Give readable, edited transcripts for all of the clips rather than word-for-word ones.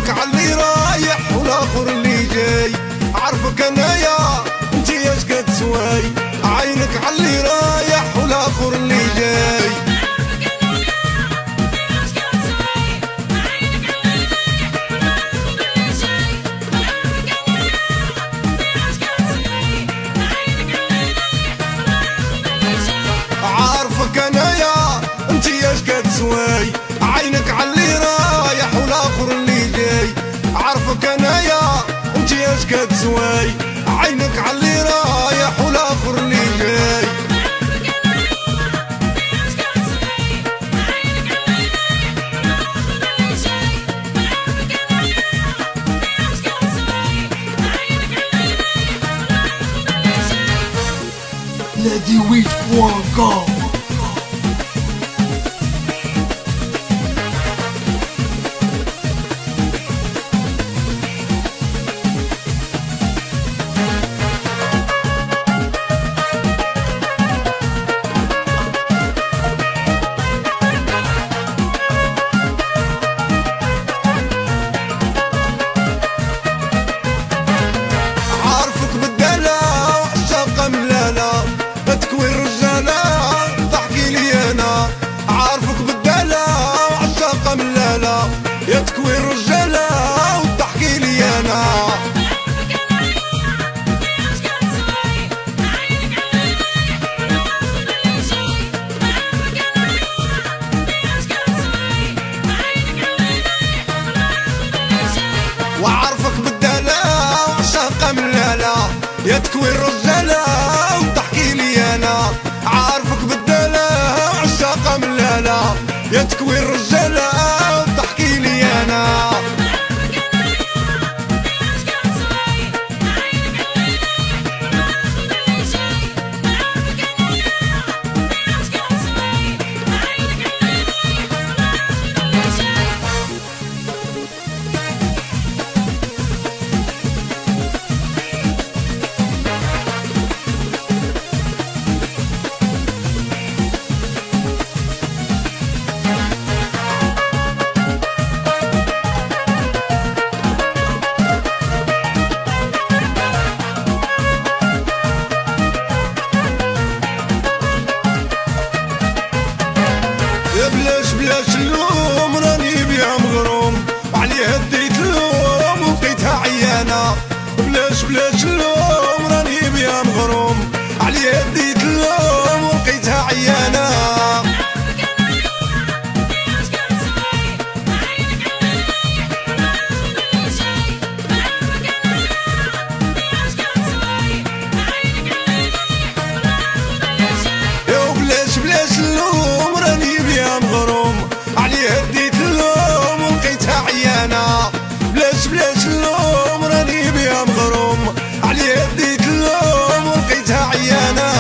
عينك عاللي رايح والاخر اللي جاي، عارفك انايا انتي اش كتسواي، عينك عاللي رايح والاخر اللي جاي. عارفك انايا انتي اش كتسواي، عينك عاللي رايح والاخر اللي جاي، عارفك انايا انتي اش كتسواي، عينك عاللي رايح والاخر اللي جاي. Lady.com. عارفك بالدلع عشاقة ملالة تكوين رجالة تحكي لي انا، عارفك بالدلع عشاقة ملالة يا تكوين رجالة وتحكي لي انا. وعارفك بالدلع عشاقة ملالة يا تكوين رجالة وتحكي لي انا، عارفك بالدلع عشاقة ملالة يا تكوين رجالة وتحكي لي انا. بلاش اللوم راني بيها مغروم، وعليه هديت اللوم وبقيتها عيانة. بلاش اللوم راني بيها مغروم، عليه هديت اللوم وبقيتها عيانة. بلاش اللوم راني بيها مغروم، عليه هديت اللوم ولقيتها عيانة. بلاش اللوم راني بيها مغروم، عليه هديت اللوم ولقيتها عيانة.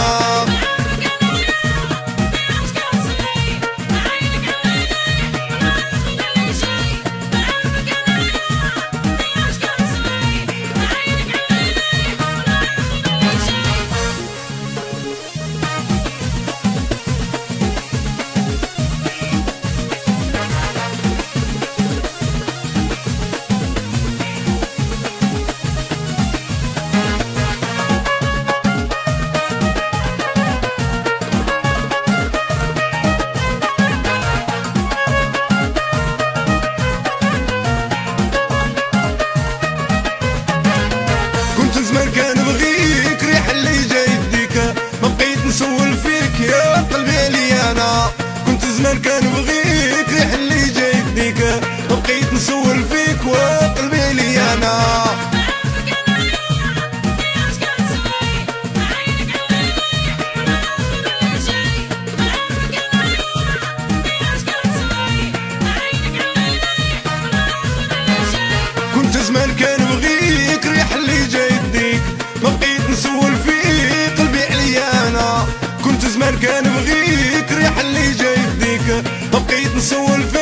زمان كان بغيك ريح اللي جاي يديك، ما بقيت نسول فيك يا قلبي لي انا. كنت زمان كان بغيك ريح اللي جاي يديك، ما بقيت نسول فيك وقلبي لي انا. كنت زمان كان بغيك ريح اللي جاي يديك، ما بقيت نسول فيك قلبي عليا انا. كنت زمان كان بغيك ريح اللي جاي يديك، ما بقيت نسول فيك